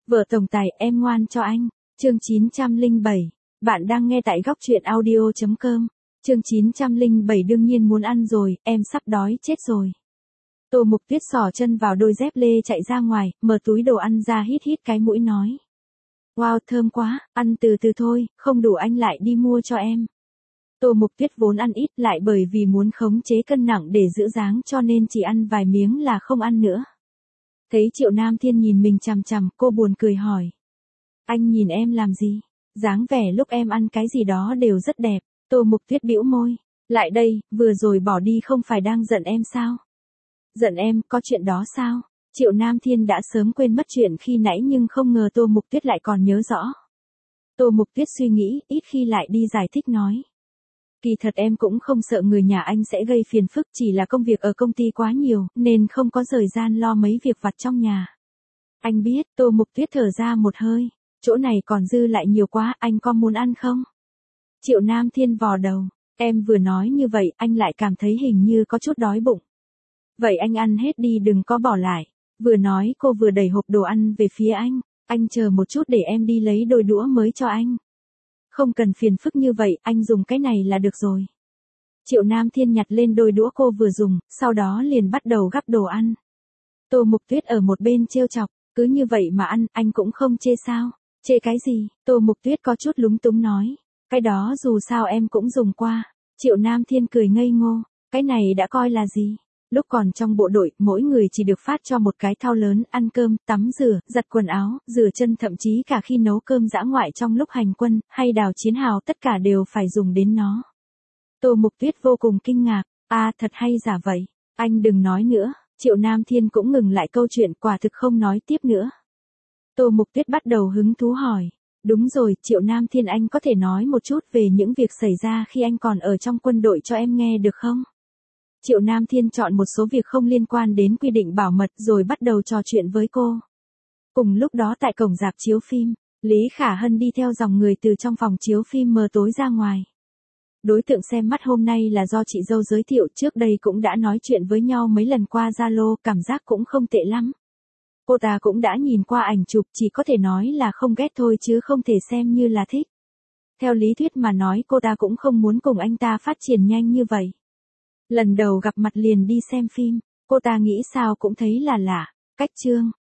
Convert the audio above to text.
Vợ tổng tài em ngoan cho anh. Chương 907. Bạn đang nghe tại góc truyện audio.com. Chương 907 đương nhiên muốn ăn rồi, em sắp đói chết rồi. Tô Mục Tuyết xỏ chân vào đôi dép lê chạy ra ngoài, mở túi đồ ăn ra hít hít cái mũi nói. Wow thơm quá, ăn từ từ thôi, không đủ anh lại đi mua cho em. Tô Mục Tuyết vốn ăn ít lại bởi vì muốn khống chế cân nặng để giữ dáng cho nên chỉ ăn vài miếng là không ăn nữa. Thấy Triệu Nam Thiên nhìn mình chằm chằm, cô buồn cười hỏi. Anh nhìn em làm gì? Dáng vẻ lúc em ăn cái gì đó đều rất đẹp. Tô Mục Tuyết bĩu môi. Lại đây, vừa rồi bỏ đi không phải đang giận em sao? Giận em, có chuyện đó sao? Triệu Nam Thiên đã sớm quên mất chuyện khi nãy nhưng không ngờ Tô Mục Tuyết lại còn nhớ rõ. Tô Mục Tuyết suy nghĩ, ít khi lại đi giải thích nói. Kỳ thật em cũng không sợ người nhà anh sẽ gây phiền phức, chỉ là công việc ở công ty quá nhiều, nên không có thời gian lo mấy việc vặt trong nhà. Anh biết, Tô Mục Tuyết thở ra một hơi, chỗ này còn dư lại nhiều quá, anh có muốn ăn không? Triệu Nam Thiên vò đầu, em vừa nói như vậy, anh lại cảm thấy hình như có chút đói bụng. Vậy anh ăn hết đi đừng có bỏ lại. Vừa nói cô vừa đẩy hộp đồ ăn về phía anh chờ một chút để em đi lấy đôi đũa mới cho anh. Không cần phiền phức như vậy, anh dùng cái này là được rồi. Triệu Nam Thiên nhặt lên đôi đũa cô vừa dùng, sau đó liền bắt đầu gắp đồ ăn. Tô Mục Tuyết ở một bên trêu chọc, cứ như vậy mà ăn, anh cũng không chê sao? Chê cái gì? Tô Mục Tuyết có chút lúng túng nói. Cái đó dù sao em cũng dùng qua. Triệu Nam Thiên cười ngây ngô, cái này đã coi là gì? Lúc còn trong bộ đội, mỗi người chỉ được phát cho một cái thau lớn, ăn cơm, tắm rửa, giặt quần áo, rửa chân, thậm chí cả khi nấu cơm dã ngoại trong lúc hành quân, hay đào chiến hào tất cả đều phải dùng đến nó. Tô Mục Tuyết vô cùng kinh ngạc, thật hay giả vậy, anh đừng nói nữa. Triệu Nam Thiên cũng ngừng lại câu chuyện, quả thực không nói tiếp nữa. Tô Mục Tuyết bắt đầu hứng thú hỏi, đúng rồi, Triệu Nam Thiên anh có thể nói một chút về những việc xảy ra khi anh còn ở trong quân đội cho em nghe được không? Triệu Nam Thiên chọn một số việc không liên quan đến quy định bảo mật rồi bắt đầu trò chuyện với cô. Cùng lúc đó tại cổng rạp chiếu phim, Lý Khả Hân đi theo dòng người từ trong phòng chiếu phim mờ tối ra ngoài. Đối tượng xem mắt hôm nay là do chị dâu giới thiệu, trước đây cũng đã nói chuyện với nhau mấy lần qua Zalo, cảm giác cũng không tệ lắm. Cô ta cũng đã nhìn qua ảnh chụp, chỉ có thể nói là không ghét thôi chứ không thể xem như là thích. Theo lý thuyết mà nói cô ta cũng không muốn cùng anh ta phát triển nhanh như vậy. Lần đầu gặp mặt liền đi xem phim, cô ta nghĩ sao cũng thấy là lạ. Cách chương,